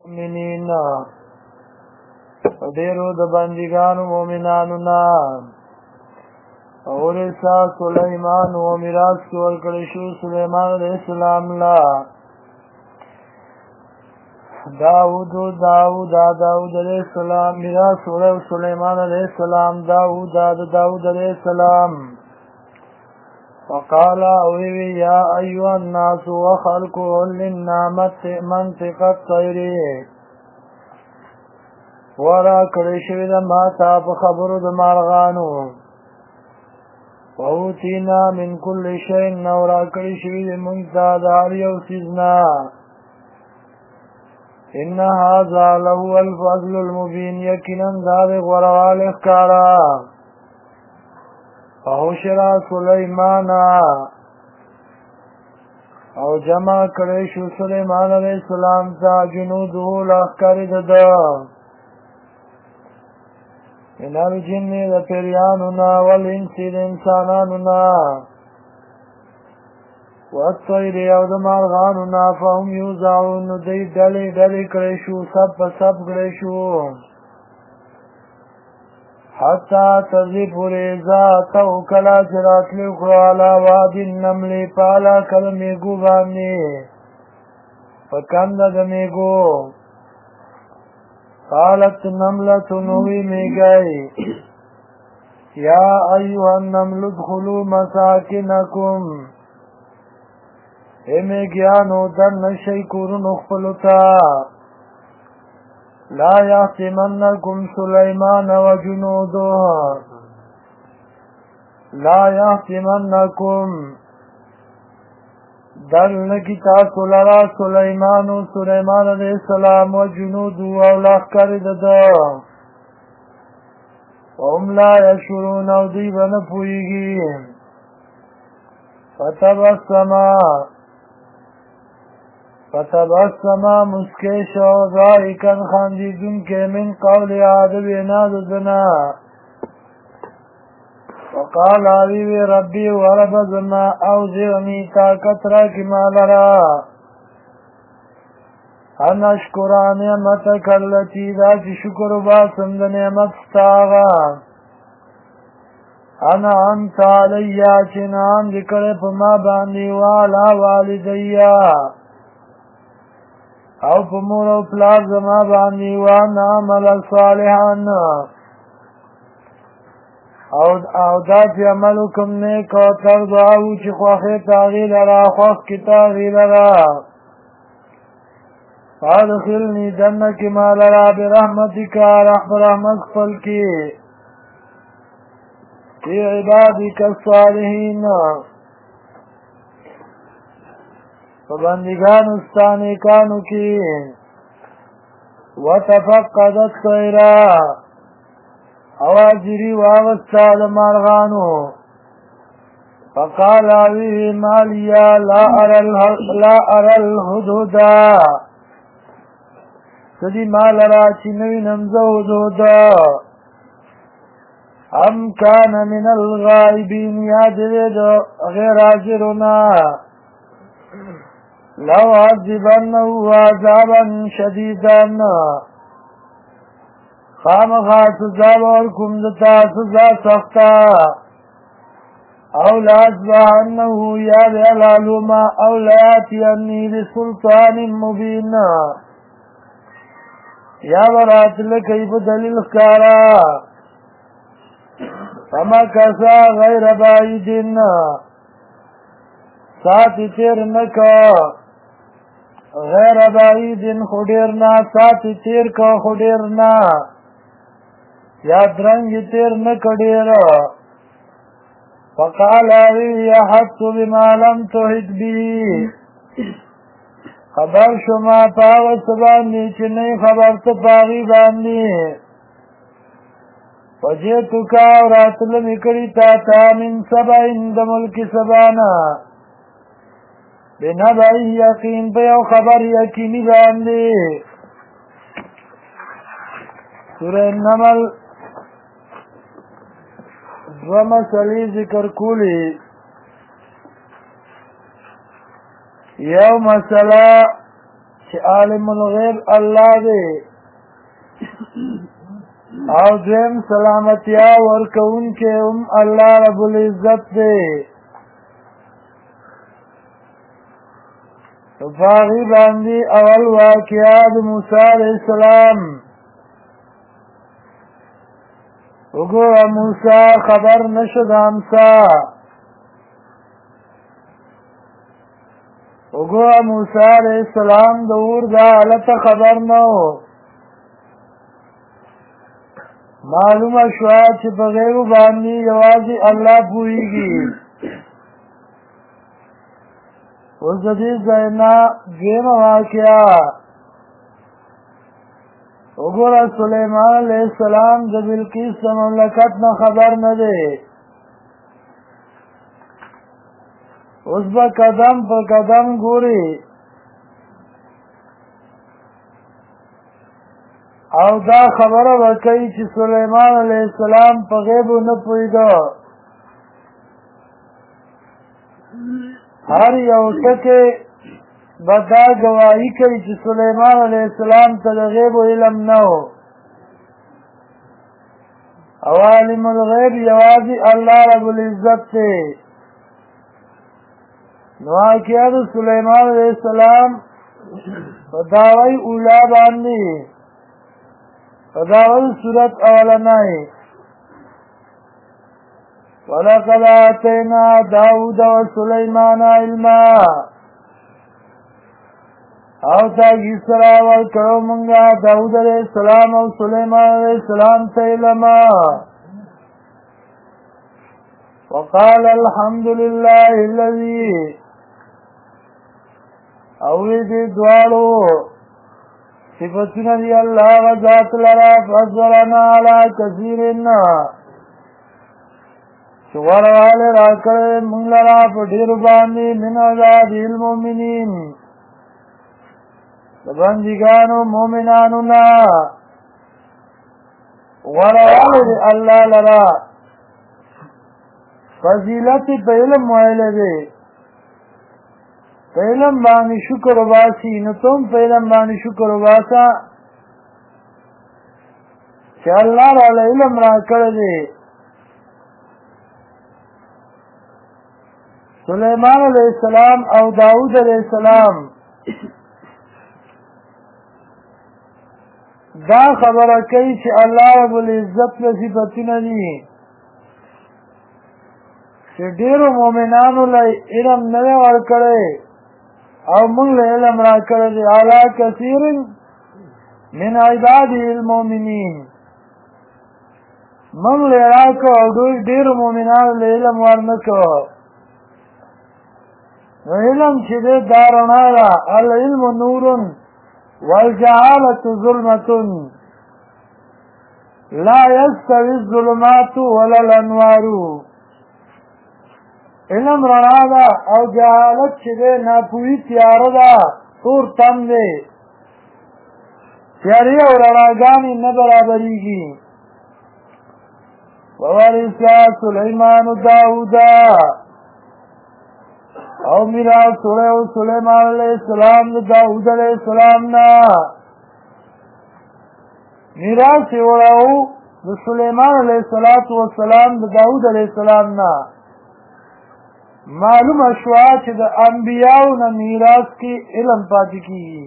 مؤمنین ډیرو د بندګانو مؤمنانو نه اورثا سلیمان و میراث کې ورکړل شو سلیمان علیه السلام لا داود علیه السلام میراث ورکړ سلیمان علیه السلام داود علیه السلام وقال اووی یا ایها الناس وخلق للنعمت منطق الطير ورا کړی شوی د ماتا په خبرو د مارغانو ووتینا من کل شیء نورا کړی شوی د مونږ د هر یو څیزنا ان هذا له الفضل المبین یقینا دا د غوروالي ښکارا فحشر سلیمان او جمع کړی شو سلیمان علیه السلام ته جنوده لښکر ده من الجن د پیریانو نه والانس د انسانانو نه والطیر او د مارغانو نه فهم یوزعون دی ډلې کړی شو سب په سب کړی شو حتی ترغی پوری ذاتو کلا چراتلی اکرالا وادی نملی پالا کل میگو بانی فکند د میگو قالت نملت نوی میگئی یا ایوہ النمل ادخلو مساکنکم اے میگیانو در نشی کورن اخفلتا لا یحتمنکم سلیمان و جنودو لا یحتمنکم دل نکی تاسو لرا سلیمان علیہ السلام و جنودو و لخکر دده وهم لا یشورون او دی بنا پویگی فتبسما مسکیش و ذائکن خاندیدون که من قول عادب اناد دنا وقال علیوی ربی ورب زما اوزعنی طاقت را کی مالرا ان اشکرا نعمتک اللتی دا چی شکر باسم دا نعمت ستاغا انا انت علیا چی نام دکڑ پا ما باندی والا والدیا او پا مور و پلار زما باندی وانا عمل صالحان او دا چی عملو کم نیک و ترضاو چی خواخی تاغی لرا خواخ کی تاغی لرا فادخلنی جنکی مالرا برحمتک رحمت فلکی فی عبادک الصالحین فبندگان استانیکانو کی وتفقدت طیرا اواجری واغستا د مارغانو فقال اویه مالیا لا ارى الهدهدا سدی مال را چی نوی نمزو هدهدا ام کان من الغائبین یاد دید غیر حاضرنا لو عذبنه عذابا شدیدا خامخا سزا ورکم دتا سزا سختا او لازبعنه یا بیلالوما او لیاتینی بسلطان مبین یا برات لکی بدلیل خکارا فما کسا غیر بعیدن ساتی تیر نکا غیر بعیدن خودیرنا ساتی تیر کا خودیرنا یا درنگی تیر نکڑیر فقال اوی احدت بما لم تحد بی خبر شما پاوست باندی چی نئی خبر تپاغی باندی وجیتو کا وراتلم اکڑی تا من سبعین دا ملک سبانا بنبعی یقین پیو خبر یقینی باندی سورہ نمل دو مسئلی ذکر کولی یو مسئلہ چې عالم الغیب الله دی او دویم سلامتیا ورکوونکی هم الله رب العزت دی فاغی باندې اول واقعا د موسی علیہ السلام وګوره موسی خبر نشد امسا وګوره موسی علیہ السلام د اور د حالت خبر نه معلومه شوه چې په غیبو باندې یوازې الله پوهیږي اوس د دې ځای نه دویمه واقعه وګوره سلیمان علیہ السلام د بلقیس د مملکت نه خبر نه دی اوس به قدم په قدم ګوري او دا خبره به کوي چې سلیمان علیہ السلام په غیبو نه پوهېده هر یو ټکی به دا ګواهي کوي چې سلیمان علیہ السلام ته د غیبو علم نه و او عالم الغیب یوازې الله رب العزت دی نو واقعه د سلیمان علیہ السلام په دعوی اولا باندې په دعوی صورت اولنی وَلَقَدْ آتَيْنَا دَاوُدَ وَسُلَيْمَانَ عِلْمًا او تاگی سرا ورکڑو منگا داود علیہ السلام او سلیمان علیہ السلام تا علما وقال الحمد لله الذي اوی دی دوارو صفتنا دی اللہ وذات لرا فضلنا علی کثیرنا چواروال راکڑ منگ لرا پڑیر باندی من عذاب المؤمنین بندگانو مومنانو نا ورواله دی اللہ لرا فضیلت پہ علم وائلے دی پہ علم بانی شکر باسی نتوم پہ علم بانی شکر باسا چه اللہ را علم را کردی سلیمان علیہ السلام او داود علیہ السلام دا خبره کوي چې الله رب العزت له صفتونه دي چې ډېرو مؤمنانو له علم نه دی ورکړی او موږ له علم راکړی دی علی کثیر من عباده المؤمنین موږ له راکړو او ډېرو مؤمنانو له علم ورنکړو نو علم چې دی دا رڼا ده العلم نور والجهالة ظلمة لا يستوي الظلمات ولا الانوار علم رڼا ده او جهالت چې دی ناپوهي تیاره ده تور تم دی تیارې او رڼاګانې نه برابرېږي وورث سلیمان داود او میراث وړو سلیمان علیہ السلام د داود علیہ السلام نا میراث وړو د سلیمان علیہ السلام د داود علیہ السلام نا معلومه شوه چې د انبیاو نه میراث کې علم پاتې کیږي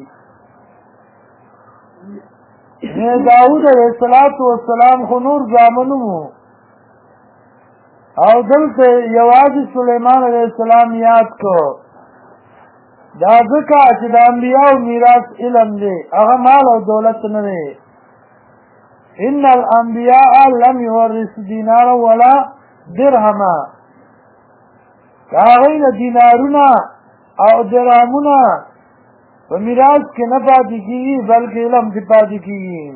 داود علیہ السلام خو نور زامنو او دلته یوازې سلیمان علیہ السلام یاد کو دا ځکه چې د انبیاو میراث علم دی هغه مال او دولت نه دی ان الانبیاء لم یورثوا دینارا ولا درهما هغوی نه دینارونه او درهمونه په میراث کې نه پاتې کېږي بلکې علم کې پاتې کېږي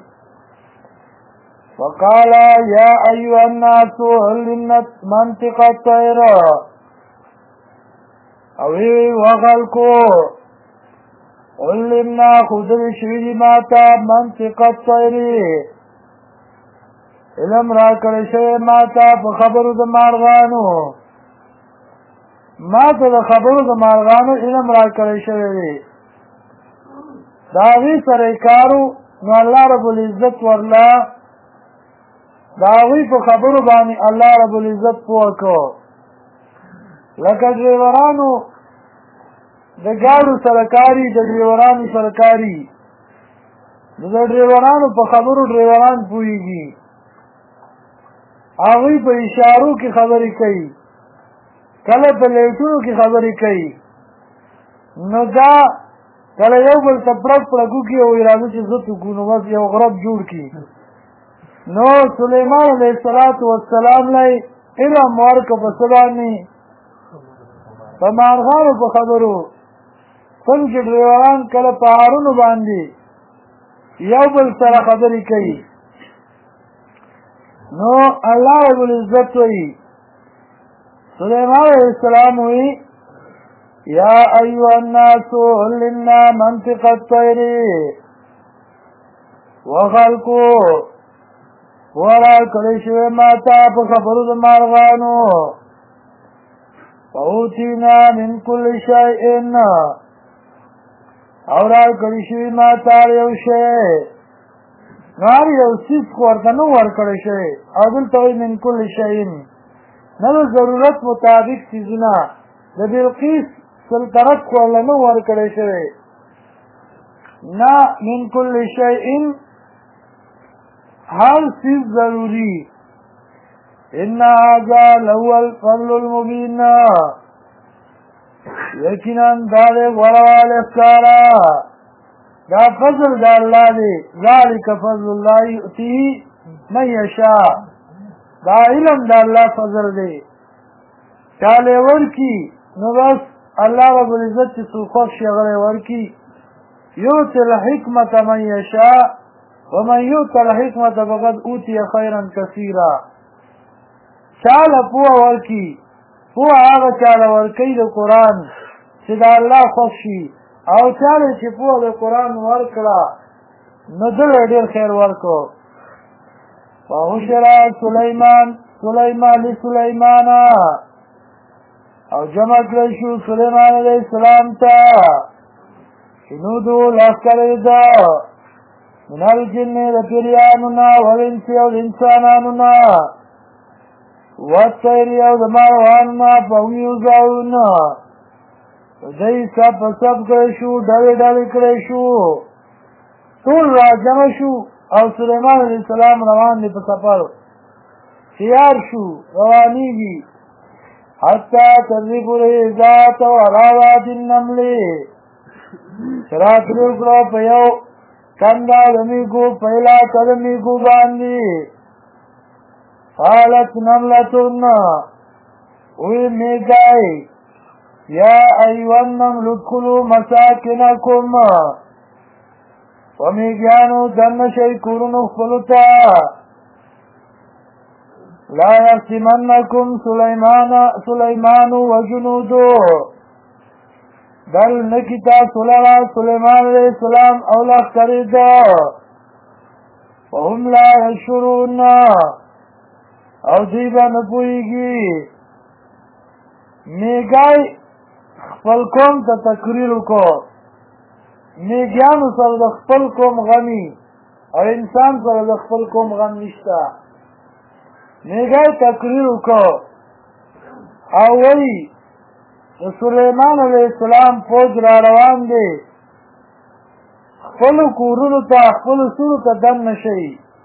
وقال يا أيها الناس علمنا منطق الطير اوی وغلقو علمنا خودر شوید ماتا منطق الطير علم را کرشو ماتا پا خبرو دا مارغانو ماتا دا خبرو دا مارغانو علم را کرشو دی دا هغوی سره کارو نو الله رب العزت ورله دا هغوی په خبرو باندې الله رب العزت پوه کړو لکه ډریورانو د ګاډو سره کاري د ډریورانو سره کاري نو د ډریورانو په خبرو ډریوران پوهېږي هغوی په اشارو کې خبرې کوي کله په لیټونو کې خبرې کوي نو دا کله یو بل ته پړک پړک وکړي او راځي چې زه وکړو نو بس یو غرب جوړ کړي نو سلیمان علیه السلام لی علم ورکړه په څه باندې په مارغانو په خبرو څنګه چې ډریوران کله په هارونو باندې یو بل سره خبرې کوي نو الله رب العزت وایي سلیمان علیه السلام وایي یا ایها الناس علمنا منطق الطیر وخلقو ورا کړی شوی ماته په خبرو د مارغانو فاوتینا من کل شیء او را کړی شوی ماته یو شی نار یو څیز خو ورته نه ورکړی شوی او دلته وایي من کل شیء نه د ضرورت مطابق څیزونه د بلقیس سلطنت خو الله نه ورکړی شوی نه من کل شیء هر چیز ضروری ان هذا لهو الفضل المبین یقینا دا دی غوړوالی ښکاره دا فضل د الله دی ذلک فضل الله یؤتیه من یشاء دا علم د الله فضل دی چاله ورکي نو بس الله رب العزت چې څوک خوښ شي هغه ورکي یؤتی الحکمة من یشاء ومن یؤت الحکمة فقد اوتی خیرا کثیرا چاله پوه ورکي پوه هغه چاله ورکي د قرآن چې د الله خوښ شي او چاله چې پوه د قرآن ورکړه نو دله ډېر خیر ورکړو وحشر سلیمان لسلیمان او جمع کړی شو سلیمان علیه السلام ته جنودو لښکرې ده من الجن د پیریانو نه والانس او د انسانانو نه والطیر او د مارغانو نه فهم یوزعون دوی سب په سب کړی شو ډلې ډلې کړی شو ټول را جمع شو او سلیمان علیه السلام روان دی په سفر تیار شو روانیږي حتی تدری پوری ذات و علاوات النمل شراتلو کرو پیو کندا دمیگو پہلا کدمیگو باندی قالت نملتن اوی میگائی یا ایوان نمل ادخلو مساکنکم ومیگیانو دن شیکورن اخفلتا لا یحتمنکم سلیمان و جنودو دل نکتا سلیمان علیہ السلام اولاد کریدا وهم لا یشعرون او دیبا نپوئیگی میگای خپل قوم ته تقریر وکړو میګیانو سره د خپل قوم غمی او انسان سره د خپل قوم غم نشته میګای تقریر وکړو او وی سلیمان علیہ السلام فوج را روان دی خپل کورونو ته خپل سورو ته دن نشي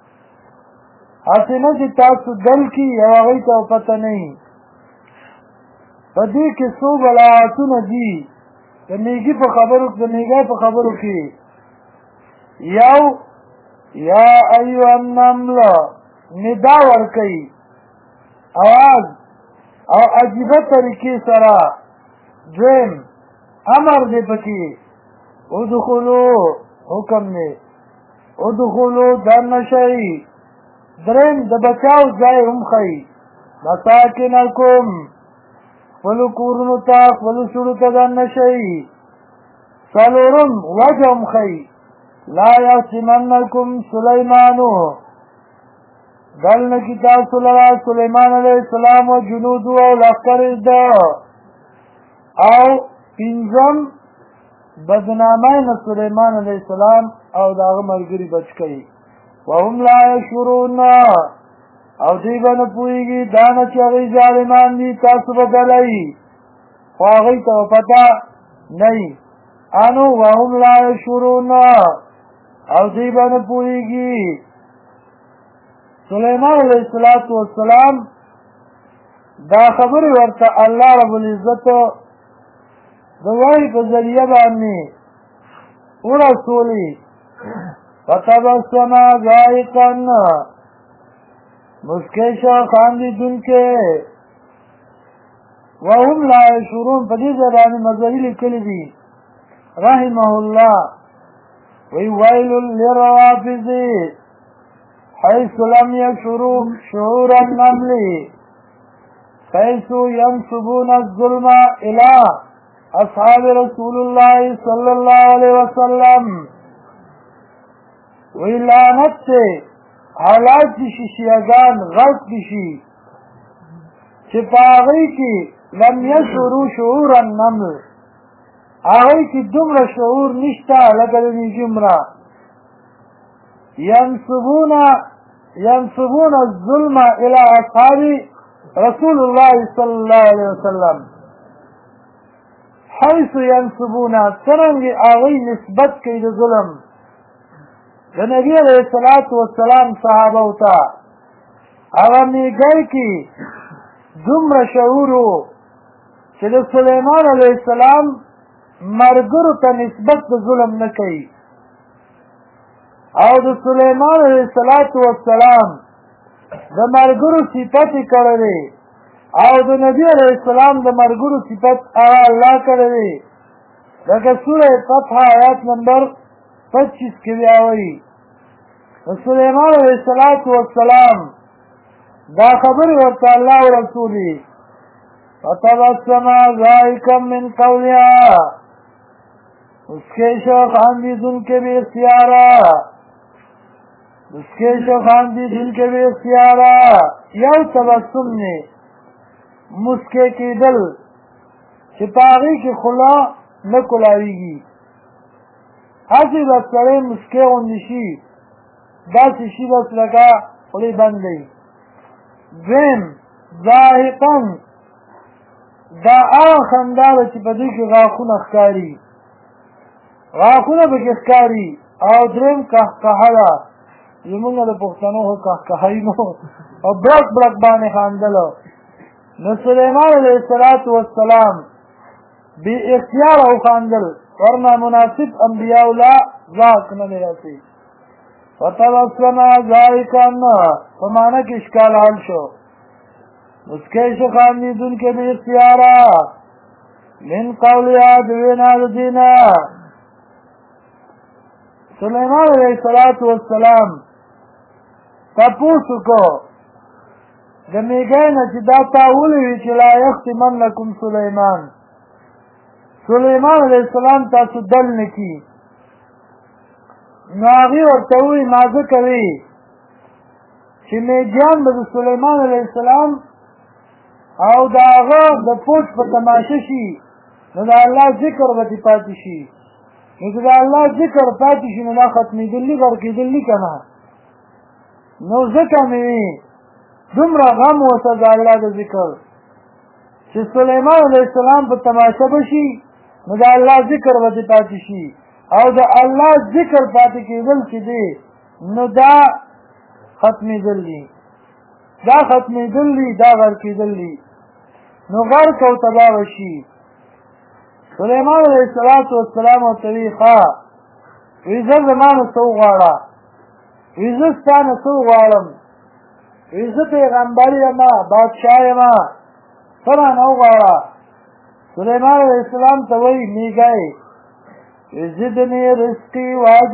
حسینه چې تاسو دل کی او هغوی ته پته نه وي په دې کې څو بلاغتونه دي د میګي په خبرو کې یو یا ایها النمل ندا ورکوي اواز او عجیبه طریقې سره دویم امر دی پکې ادخلو حکم دی ادخلو دن شئ دریم د بچاو ځای هم ښیي مساکنکم خپلو کورونو ته خپلو سړو ته دننه شئ څلورم وجه هم ښیي لا یحتمنکم سلیمانو دلنه کې تاسو لره سلیمان علیه السلام و جنودو او لښکر ده او پنځم بدنامۍ نه سلیمان علیه السلام او د هغه ملګري بچ کړي. وهم لا یشعرون او دوی به نه پوهېږي دا نه چې هغوی ظالمان دي تاسو به ډلئ خو هغوی ته به پته نه وي. انو وهم لا یشعرون او دوی به نه پوهېږي. سلیمان علیه السلام دا خبرې ورته الله رب العزت د وحی په ذریعه باندې ورسولې. فتبسم ضاحکا مسکی شو خاندېدونکی. وهم لا یشعرون په دې ځای باندې مظهري لیکلي دي رحمه الله وی ویل للروافض حيث لم يشعروا شعور النمل حيث ينسبون الظلم إلى أصحاب رسول الله صلى الله عليه وسلم. وی لعنت سے حالات بشی شیعگان غلط بشی چه پاغی کی لم يشعروا شعور النمل آغی کی دمر شعور نشتا لگلنی جمرہ ينسبون الظلم الى اصحاب رسول الله صلى الله عليه وسلم. حيث ينسبون څرنګه هغوی نسبت کوي د ظلم د نبي علیه السلام صحابو ته هغه میږی کې دومره شعور و چې د سلیمان علیه السلام مرګرو ته نسبت د ظلم نه کوي او د سلیمان علیه السلام د مرګرو صفت یې کړی او د نبی علیه السلام د مرګرو صفت هغه الله کړی دی. لکه سوره فتح آیات نمبر 25 کې بیا وایي د سلیمان علیه السلام دا خبرې ورته الله او رسول یې. فتبسم ضاحکا من قولها مسکی شو خاندېدونکی بې اختیاره. مسکی شو خاندېدونکی بې اختیاره یو تبسم دی مسکی کېدل چې په هغې کې خوله نه کولاویږي هسې بس سړی مسکی غوندې شي داسې شي بس لکه خولې بند دی. دویم ضاحکا دا هغه خندا ده چې په دې کې غاښونه ښکاري غاښونه پکې ښکاري. او درېیم قهقهه ده زمونږ د پښتنو خو قهقهه نو او برک برک باندې خاندلو. نو سلیمان علیه السلام بی اختیار او خاندل ورنه مناسب انبیاء الله ذاک نه دی راسي. فتبسم ضاحکا په معنی کې اشکال حل شو مسکی شو خاندېدونکی بې اختیاره من قولها د وینا د دې نه. سلیمان علیه السلام تپوس وکړو د میږی نه چې دا تا ولوي چې لا یختمنکم سلیمان علیه السلام تاسو دل نه کي. نو هغې ورته ووایي ما ځکه وي چې میږیان به د سلیمان علیه السلام او د هغه د پوټ په تماشه شي نو د الله ذکر به دې پاتې شي. نو که د الله ذکر پاتې شي نو دا ختمېدلي غرقېدلي که نه. نو ځکه مې وي دومره غم ورته د الله د ذکر چې سلیمان علیه السلام په تماشه به شي نو د الله ذکر به دې پاتې شي او د الله ذکر پاتې کېدل چې دی نو دا ختمېدل دي دا غرقېدل دي نو غرق او تباه به شي. سلیمان علیه السلام ورته وایي ښه وایي زه زما نه څه وغواړه وایي زه ستا نه څه وغواړم وایي زه پیغمبر یمه بادشاه یمه څه رانه وغواړه. سلیمان علیه السلام ته وایي میږی زدنی رزقی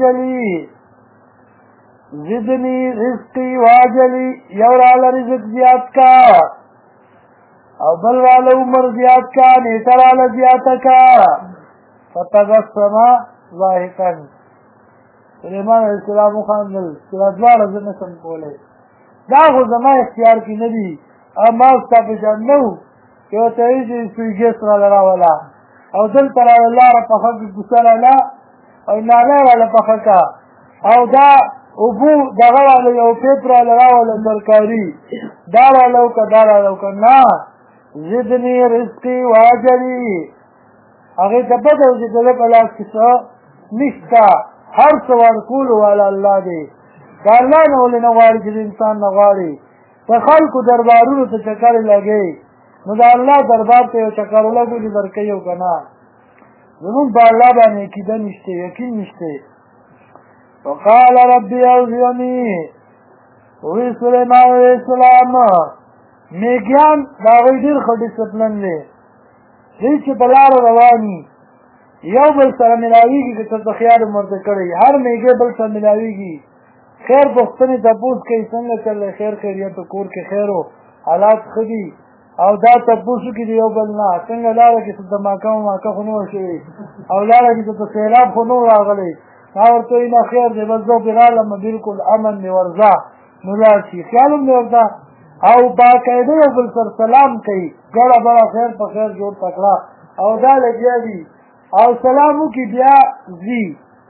واجلی یو راله رزق زیات کا او بل والا عمر زیات کا نیټه راله زیاته کا. فتبسم ضاحکا سلیمان علیه السلام وخندل چې دا دواړه زه نشم کولی دا خو زما اختیار کې نه دي او ما ستا په شان نه و چې ورته وایي چې سوی ګیس راله راوله او دلته راله لاره پخه کړه کوڅه راله او ناله راله پخه کړه او دا اوبو دغه راله یو پیپ راله راوله ترکاري دا راله وکړه دا راله وکړه نه زدني رزقي واجري هغې ته پته و چې د ده په لاس کې څه نشته هر څه ورکولو والا الله دی د الله نه ولې نه غواړي چې د انسان نه غواړي د خلکو دربارونو ته چکر لګوي نو د الله دربار ته یو چکر ولګو چې درکوي او که نه زمونږ په الله باندې عقیده نشته یقین نشته وقال ربي اوزعني وی سلیمان علیه السلام میږیان د هغوی ډېر ښه ډسپلن دی دوی چې په لاره رواني یو بل سره ملاویږي که څه خیال ورته کړی هر میږی بل سره ملاویږي خیر پوښتنې تپوس کوي څنګه چللی خیر خیریت و کور کې خیر و حالات ښه دي او دا تپوس وکړي د یو بل نه څنګه لاره کې څه دماکه وماکه خو نه وه شوې او لاره کې څه سیلاب خو نه و راغلی ما ورته وایي نه خیر دی بس زه پرې رالم بلکل امن مې ورځه نو لاړ شي خیال هم دې ورته او باقاعده یو بل سره سلام کوي ګړه بړه خیر په خیر جوړ تکړه او دا لګیا دي او سلام وکړي بیا ځي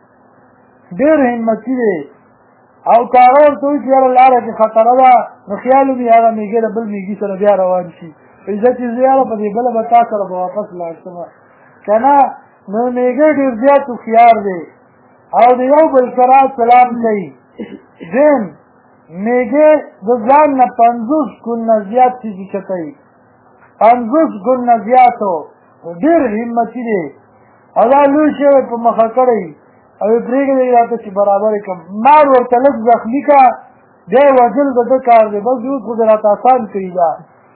ډېر همتي دی او که هغه ورته وایي چې یاره لاره کې خطره ده نو خیال ومي هغه میږی د بل میږي سره بیا روان شي عزت یې زه یاره په دې بله به تا سره به واپس لاړ شمه که نه نو میږی ډېر زیات هوښیار دی او د یو بل سره سلام کوي دین میږی د ځان نه 50 ګونه زیات څیز چتوي 50 ګونه زیاتو ډېر همتي دی او دا لوی شی په مخه کړی او پرېږدی راته چې برابر یې کړم مار ورته لږ زخمي که بیا یې وژل د ده کار دی بس اوس خو دې راته اسان کړي ده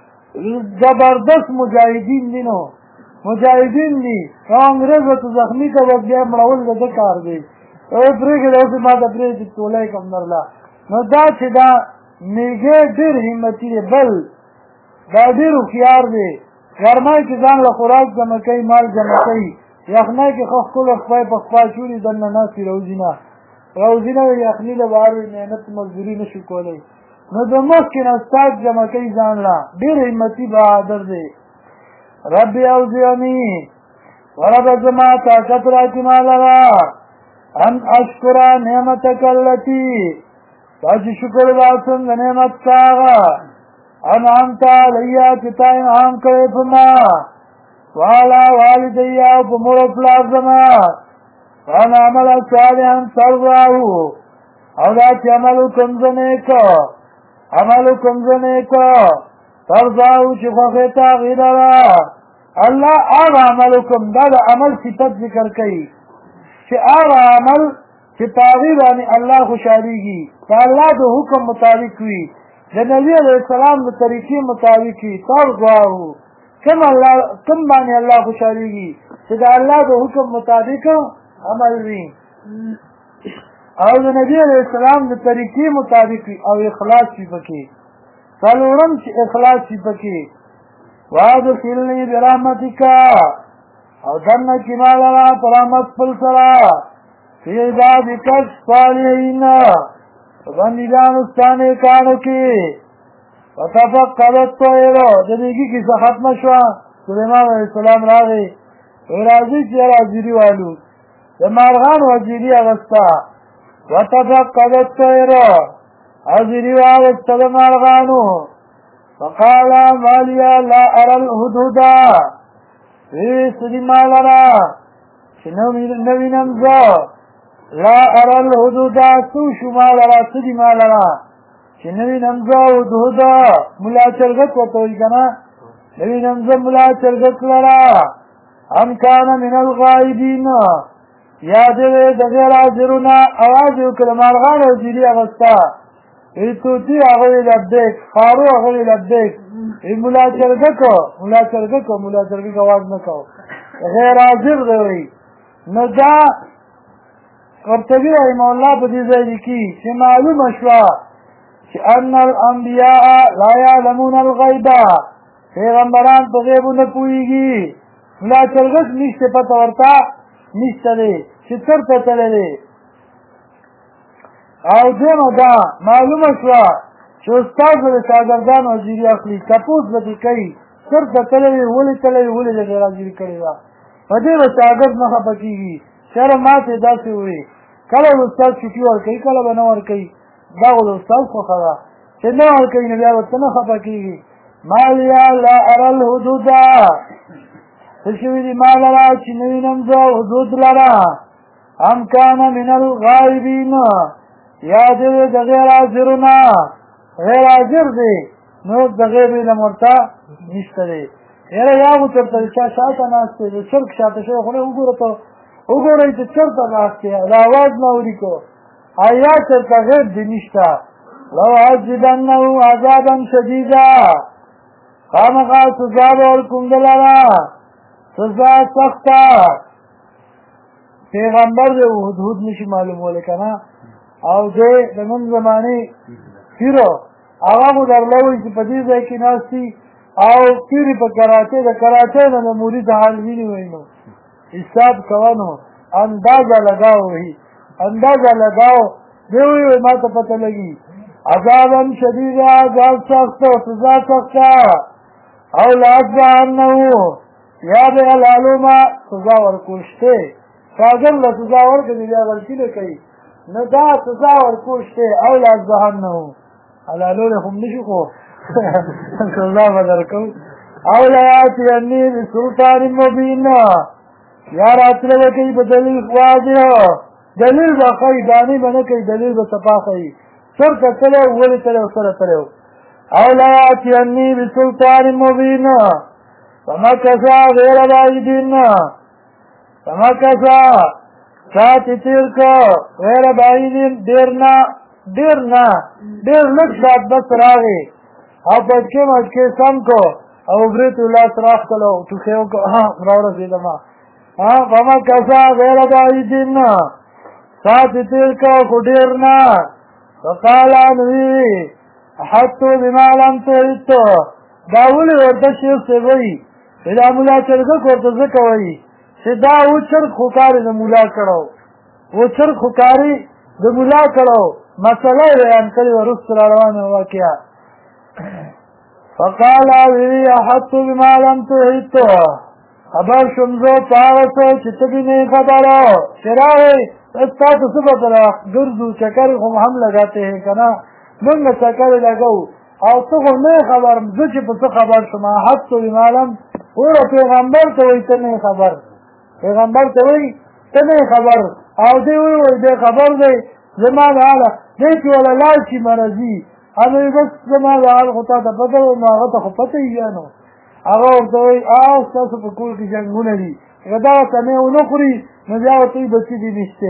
زبردست مجاهدین دي نو مجاهدین دي او انګرېز ورته زخمي که بس بیا مړول د ده کار دی او پرېږدی اوس یې ما ته پرېږدي چې تولی کړم درله نو دا چې دا میږی ډېر همتي دی بل دا ډېر هوښیار دی غرمه کې ځان له خوراک جمع کوي مال جمع کوي یخنۍ کې ښه ښکلی خپای په خپا چوري دننه ناستي روزي نه یخني له بهر وي محنت مزدوري نه شو کولی نو د مخکې نه استاد جمع کوي ځان له ډېر همتي بهادر دی ربي اوزعني وربه زما طاقت راکړي ما لره ان اشکر نعمتک التي دا چې شکر وباسم د نعمت ستا هغه انعمت علیه چې تا انعام کړی په ما وعلى والدي او په مور او پلار زما وانا عمل صالحا ترضاه او دا چې عمل وکړم زه نیکه ترضاه چې خوښ یې تا هغې لره الله هغه عمل وکړم دا د عمل صفت ذکر کوي چې هغه عمل چې په هغې باندې الله خوشحالېږي د الله د حکم مطابق وي د نبي علیه السلام د طریقې مطابق وي ترضاه کم باندې الله خوشحالېږي چې د الله د حکم مطابق عمل وي او د نبي علیه السلام د طریقې مطابق وي او اخلاص وي پکې څلورم چې اخلاص وي پکې وادخلني برحمتک او دنه چې ما لره په رحمت خپل سره فی عبادک الصالحین په بندګانو ستا نیکانو کې وتفقد الطير د میږي کیسه ختمه شوه سلیمان علیه السلام راغی راځي چې راځي والو د مارغان وزیري اغسته وتفقد الطير حاضري واغسته د مارغانو فقال ما لي لا ارى الهدهد سلیما لرا چې نو وینم زه لا ارى الهدهد څو شما لرا څه دي ما لرا چې نوی نمزه هدهد ملا چرګک ورته وایي که نه نوی نمزه ملا چرګک لره ام کان من الغایبین یا دې د غیر حاضرونه اواز یې وکړه مارغان وزیري اغسته ای طوطي هغه ویې لبیک خارو هغه ویې لبیک ای ملا چرګک اواز نه کو غیر حاضر دی وایي نو دا قرطبي رحمه الله په دې ځای لیکي چې معلومه شوه ان الانبیاء لا یعلمون الغیب پیغمبران په غیبو نه پوهېږي ملا چرګک نشته پته ورته نشته دی چې چېرته تللی دی او دویمه دا معلومه شوه چې استاد به د شاګردانو حاضري اخلي تپوس به دې کوي چېرته تللی ولې تللی ولې د غیر حاضري کړې ده په دې به شاګرد نه خفه کېږي چېرې ماته داسې ووایي کله به استاد چټي ورکوي کله به نه ورکوي دا خو د استاد خوښه ده چې نه ورکوي نو بیا به ته نه خفه کېږي ما لیا لا ارى الحدود څه شوي دي ما لره چې نه وینم زه حدود لره ام کان من الغایبین یا دې د غیر حاضرو نه غیر حاضر دی نو د غیب علم ورته نشته دی یاره یا خو ترته چا شاته ناست دی د چرګ شاته شوی خو نه وګوره ته وګورئ چې چېرته ناست دی د اواز نه اوري کو یا چېرته غیب دی نشته لو عذبنه عذابا شدیدا خامخا سزا به ورکوم ده لره سزا سخته پیغمبر دی حدود نشي معلومولی که نه او دی د نن زمانې پیرو هغه خو درله وایي چې په دې ځای کې ناست دي او پیرې په کراچۍ د کراچۍ نه د مورید حال ویني وایي نو حساب کوه نو اندازه لګاو وایي اندازه لګاو دی وایي ما ته پته لګي عذابا شدیدا عذاب سخته سزا سخته او لأتبعنه یا به العلومه سزا ورکول شته شاګرد له سزا ورکړي بیا غلطي نه کوي نو دا سزا ورکول شته او لأتبعنه العلو له هم نشي خو سزا به درکوو او لیاتیني بسلطان مبین یا راتله به کوي په دلیل واضح دلیل به ښایي دانې به نه کوي دلیل به صفا ښایي چېرته تللی ولې تللی او سره تللی او لیاتیني بسلطان مبین فمکثا غیر بعیدین فمکثا ساعتی تیر که غیر بعیدین ډېر لږ ساعت بس راغی او پټکې مټکې سم کو او برېت لاس راښکلو ټوخې وکړو راورسېدم فمکثا غیر بعیدین ساعتی تیر که خو ډېر نه فقال نوی احطو بما لم تحط دا ولې ورته شیخ صاحب وایي چې دا ملا چرګک ورته ځکه وایي چې دا و چرګ خو کارې د ملا کړو و چرګ خو کارې د ملا کړو مسله یې بیان کړې وه وروسته را روانه واقعه فقال وی احطو بما لم تحط خبر شم زه په هغه څه چې ته دې نه خبره چې راغی تا تو څه پته را ګرځو چکر خو هم لګاتے ہیں که نه موږ چکر لګو او ته خو نه خبر زه چې په څه خبر شم حتی بمالم وره پیغمبر ته وایي ته نه خبر پیغمبر ته وایي ته نه خبر او دی وایي دی خبر دی زما د حاله دی چې وله لاړ شي مرضي هغه بس زما د حال خو تا ته پته وي نو هغه ته خو پته وي بیا نو هغه ورته وایي ستاسو په کور کې جنګونه دي که دغه تنې ونه خوري نو بیا ورته وایي بچي دې نشته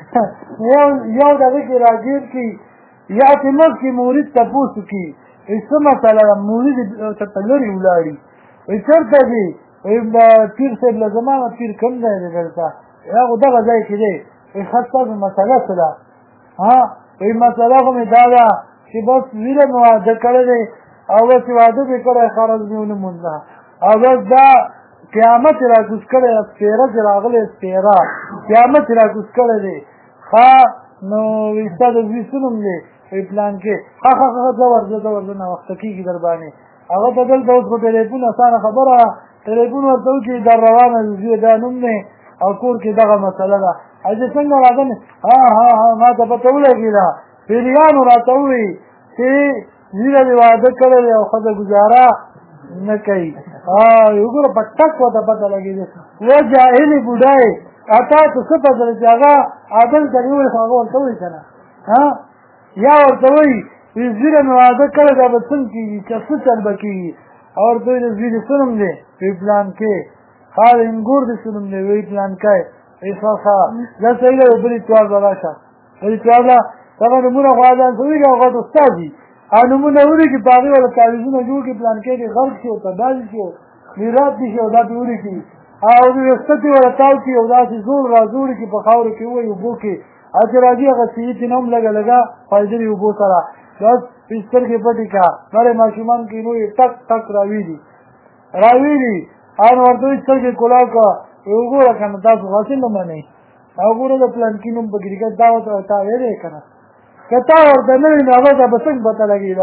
یو دغه کې راګیر کړي یا چې مخکې مورید تپوس کړي څه مسله ده مورید ته لرې ولاړي وایي چېرته دي وایي پیر صاحب له زما نه پیر کوم ځای دی دلته هغه دغه ځای کې دی وایي ښه ستاسو مسله څه ده وایي مسله خو مې دا ده چې بس ویره مې واده کړی دی او بس واده مې کړی خرج مې ونه مونده او بس دا قیامت را کوز کړی سپېره چې راغلی سپېره قیامت را کوز کړی دی ښه نو ستا د زوی څه نوم دی وایي پلان کې ښه ځه ورځه ناوخته کېږي در باندې هغه ته دلته اوس خو ټلیفون اسانه خبره ټلیفون ورته وکړي در روانه د زوی دا نوم دی او کور کې دغه مسله ده چې څنګه راغلی ما ته پته ولګېده پیریانو راته ووایي چې زویه دې واده کړی دی او ښځه ګزاره نه کوي وګوره په ټک ورته پته لګېدې و جاهلې بوډای تا ته څه پته ده چې هغه عادل ته دې ووایي خو هغه ورته وایي که نه یا ورته وایي زویه مې واده کړی دا به څنګه کېږي که څه چل به کېږي او ورته وایي د زوی دې څه نوم دی وایي پلان کې د انګور دې څه نوم دی وایي پلان کې وایي ښه دا صحیح ده بل اتوار به راشه بل اتوار به دغه نومونه خو اذان ته وایي هغه استاد دي نومونه ولیکي په هغې والا تعویضونه جوړ کړي پلان کې دې غرق شي او تباه شي او میرات دي شي او دا پې ولیکي او د ویښته ورته تاو کړي او داسې زوړ را زوړې کړي په خاورو کې ووایي اوبو کې او چې را ځي هغه سیتې نه هم لږه لږه فایدري اوبو سره بس سترګې پټې کړه نرې ماشومان کې نو یې ټک ټک راویلي او نو ورته وایي سترګې کولاو کړه وګوره که نه تاسو غسل نه منئ او ګوره د پلانکي نوم په کرکټ دا ورته تا ویلی که نه که تا ورته نه وي نو هغه ته به څنګه پته لګېده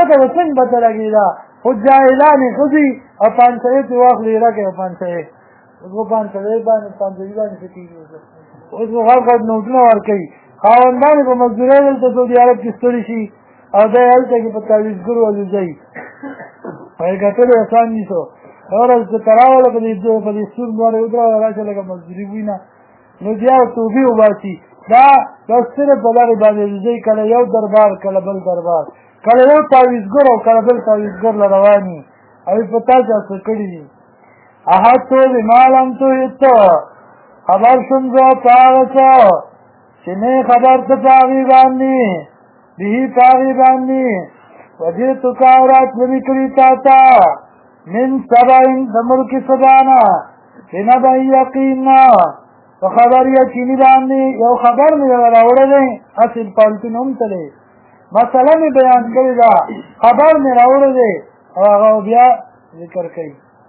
خو جاهلانې ښځې او پانسیې ترې واخلي رګې او پانسیې اوس پانچوي باندې څه کېږي اوس خو خلک نوټونه ورکوي خاوندان یې په مزدورۍ دلته سعودي عرب کې ستړي شي او دی هلته کې په تعویزګرو الوځئ یې ګټلې اسان نیسو ورځ چې ته راوله په دې سور باندې ودروله راشه لږه مزدوري ووینه نو بیا توبې وباسي دا صرف په دغې باندې الوځئ کله یو دربار کله بل دربار کله یو تعویزګر او کله بل تعویزګر له روان وي او په تا چا څه کړي دي احطو بما لم تحط خبر شم زه په هغه څه چې نه خبر ته په هغې باندې به په هغې باندې وجئتک راتلمې کړي تا ته من سبع د ملک سبا نه بنبأ یقین په خبر یقیني باندې یو خبر مې راوړلی اصل پالتون هم تللی مسله مې بیان کړې ده خبر مې راوړی دی او هغه بیا ذکر کوي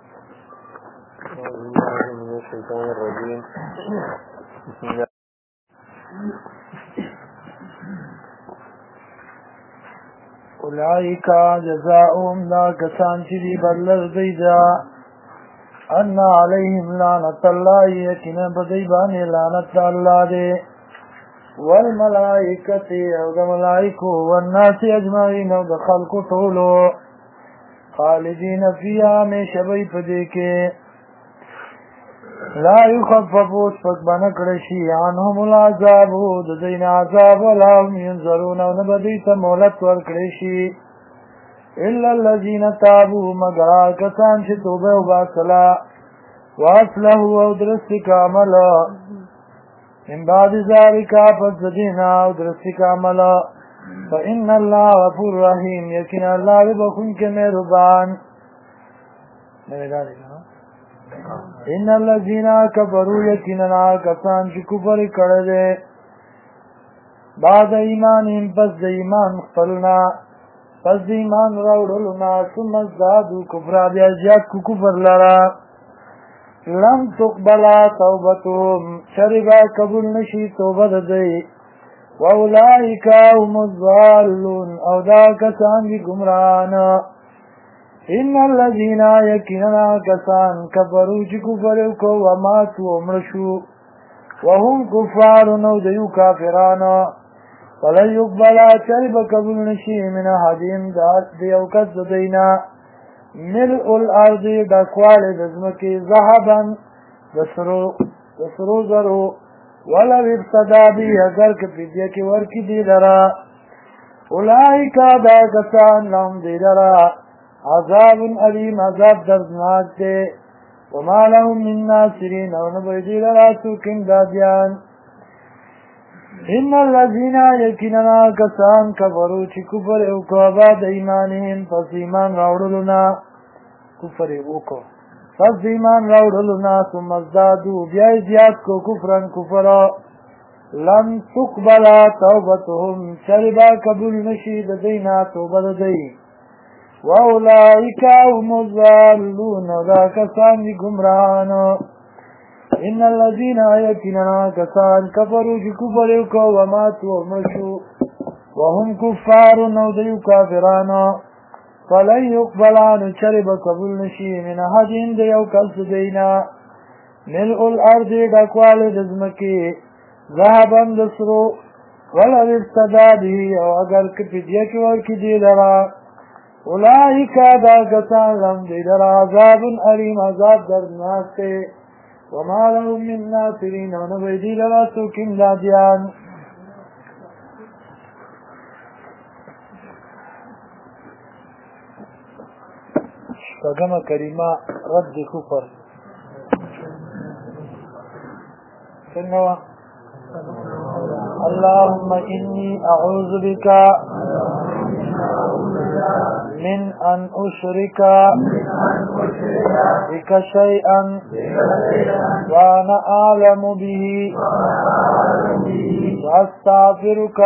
الشيطان الرجيم بسم الله اولئک جزاؤهم دا کسان چې دی بدل دی دا ان علیهم لعنت الله یقینا بدی باندې لعنت الله دی والملائکه او د ملائکو والناس اجمعین او د خلقو ټولو خالدین فیها همیشه به په دې کې لا یخففو سپک بنه کړی شي عنهم العذاب د دوی نه عذاب ولا هم ینظرون او نه به دوی ته مهلت ورکړی شي الا الذین تابوا مگر هغه کسان چې توبه وباسله واصلحوا او درست عمله من بعد ذلك پس د دې نه او درست عمله فإن الله غفور رحیم یقینا الله بخښونکی مهربان ان الذين كفروا یقینا کسان چې کفر کړی دی بعد ایمانهم پس د ایمان خپلنا پس د ایمان راوړلو نه ثم ازدادوا کفرا بیا زیات کو کفر لره لم تقبل توبتهم شربا قبول نشي توبه د دوی واولئک هم الضالون او دا کسان دي ګمراهان ان الذين يكننا كسان كفروا چې کفر وکړو وماتوا ومړشو وهم كفار نو دیو کافران فلن يقبل چرب قبول نشي من احدهم ذات دیو کس دینا ملء الارض دکوال دزمکی ذهبا دسرو زرو ولو ابتدا بی اگر کپیدیا کی ورکی دی لرا اولئک دا کسان لهم دی لرا عذاب علیم عذاب دردناک دے وما لهم من ناصرین او نبیدی لرا سوکن دادیان ان الذین یقیننا کسان کفروا چې کفر وکړو بعد ایمانهم پس ایمان راوړلو کفر وکړو پس ایمان راوړلو نه ثم ازدادوا بیا زیات کو کفرن کفر لم تقبل توبتهم شربا قبول نشي د دینا توبه د دی واولئک هم الضالون دا کسان دي ګمراهان ان الذين يكننا كسان كفروا كفر وماتوا ومشوا وهم كفار نو دیو کافران فلن يقبل عنه شرب قبول نشي من احد دیو کس دینا ملء الارض ډکوال دزمکی ذهبا دسرو ولا ابتدا به او اگر کپیدیا کی ورکی دی لرا اولئک دا کسان لهم دی لرا عذاب علیم عذاب دردناک تے وما لهم من ناصرین ونبیدی لرا سوکن دادیان شپږم کریمه رد کفر څنګه وا اللهم انی اعوذ بک من ان اشرك بك شيئا وانا اعلم به واستغفرك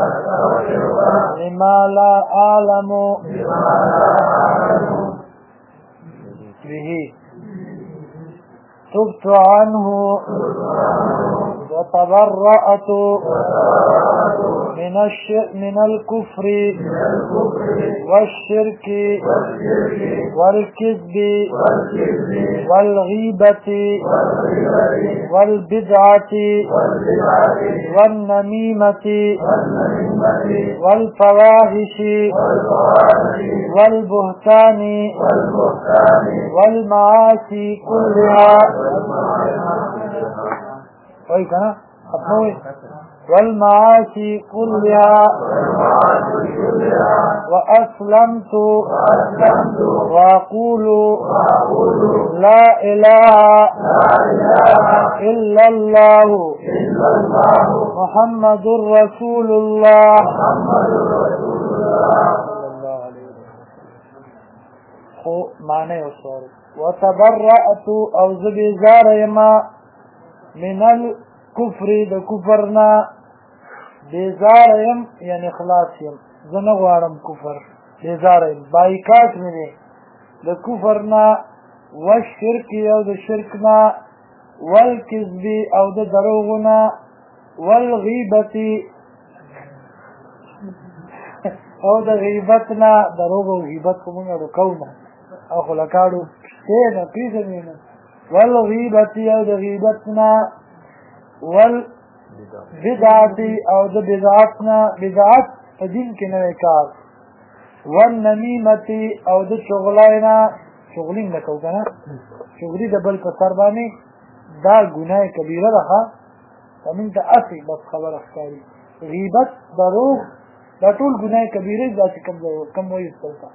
لما لا اعلم به تبت عنه وتبرأت من من الكفر والشرك والكذب والغيبة والبدعة والنميمة والفواحش والبهتان والمعاصي كلها والمعاصي كلها وأسلمت وأقول لا إله إلا الله محمد رسول الله. معنی وصول وتبرأت او زبیزار یما من الكفر د کفرنا بیزار یم یعنی خلاص یم زنغوارم کفر بیزار یم بایکاٹ منی د کفرنا والشرک او د شرکنا والکذب او د دروغنا والغیبتی او د غیبتنا دروغ او غیبت کومه رکونا او خلقاړو څنګه پیژنې والغیبتی او د غیبتنا والبدعت او د بدعتنا بدعت په دین کې نه کار والنمیمت او د شغلاینا شغلین نه کو کنه شغلی د بل په سر باندې دا ګناه کبیره ده ومن ته اصل بس خبر اخکاری غیبت دروغ دا ټول ګناه کبیره ده چې کم وایي څه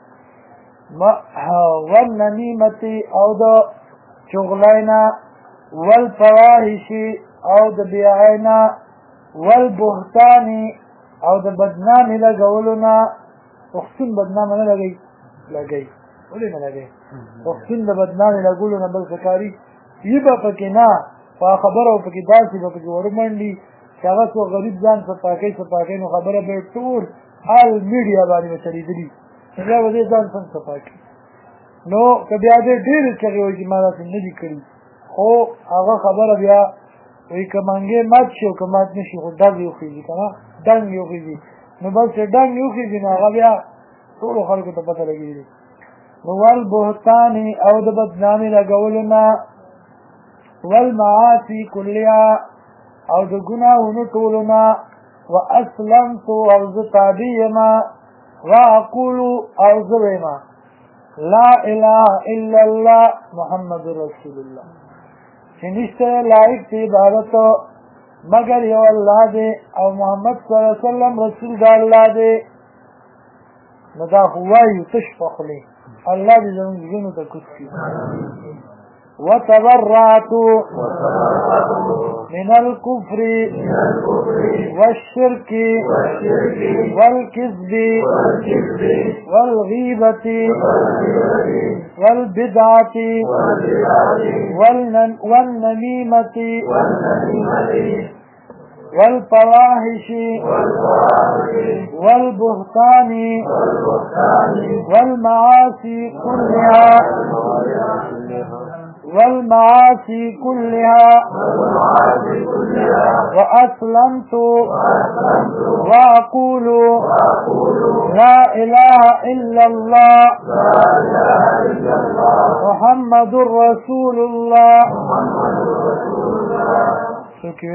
والنمیمت او د شغلاینا والفواحش او د بیعینا والبهتان او د بدنامي لګولنا وختون بدنامه نه لګي ولې نه لګي وختون د بدنامي لګولنا بل فکاری یبا پکې نه په خبرو پکې داسې په کې ورمنډي چې هغه څو غریب ځان په پاکي نو خبره به ټول آل میډیا باندې چلیدلی هغه وځي ځان څنګه پاکي نو کبي اده ډېر چې وایي چې ما تاسو نه دي کړی خو هغه خبره بیا وی کمانګه مات شو کمات نشي خو دا یو خېږي کنه دنګ یو خېږي نو بس دنګ یو خېږي نو هغه بیا ټول خلکو ته پته لګیږي نو ول بهتان او د بدنامي لګولنا والمعاصي كلها او د ګناهونو ټولنا واسلمت او زتابيما واقول او زويما لا اله الا الله محمد رسول الله نشته لائق تی عبادت مگر یو الله دې او محمد صلی الله علیه وسلم رسول د الله دې نو دا هوایو تشفقلی الله دې زموږ ژوند ته کوشي وتبرأت من الكفر والشرك والكذب والغيبة والبدعة والنميمة والفواحش والبهتان والمعاصي كلها وأسلمت وأقول لا إله إلا الله محمد رسول الله.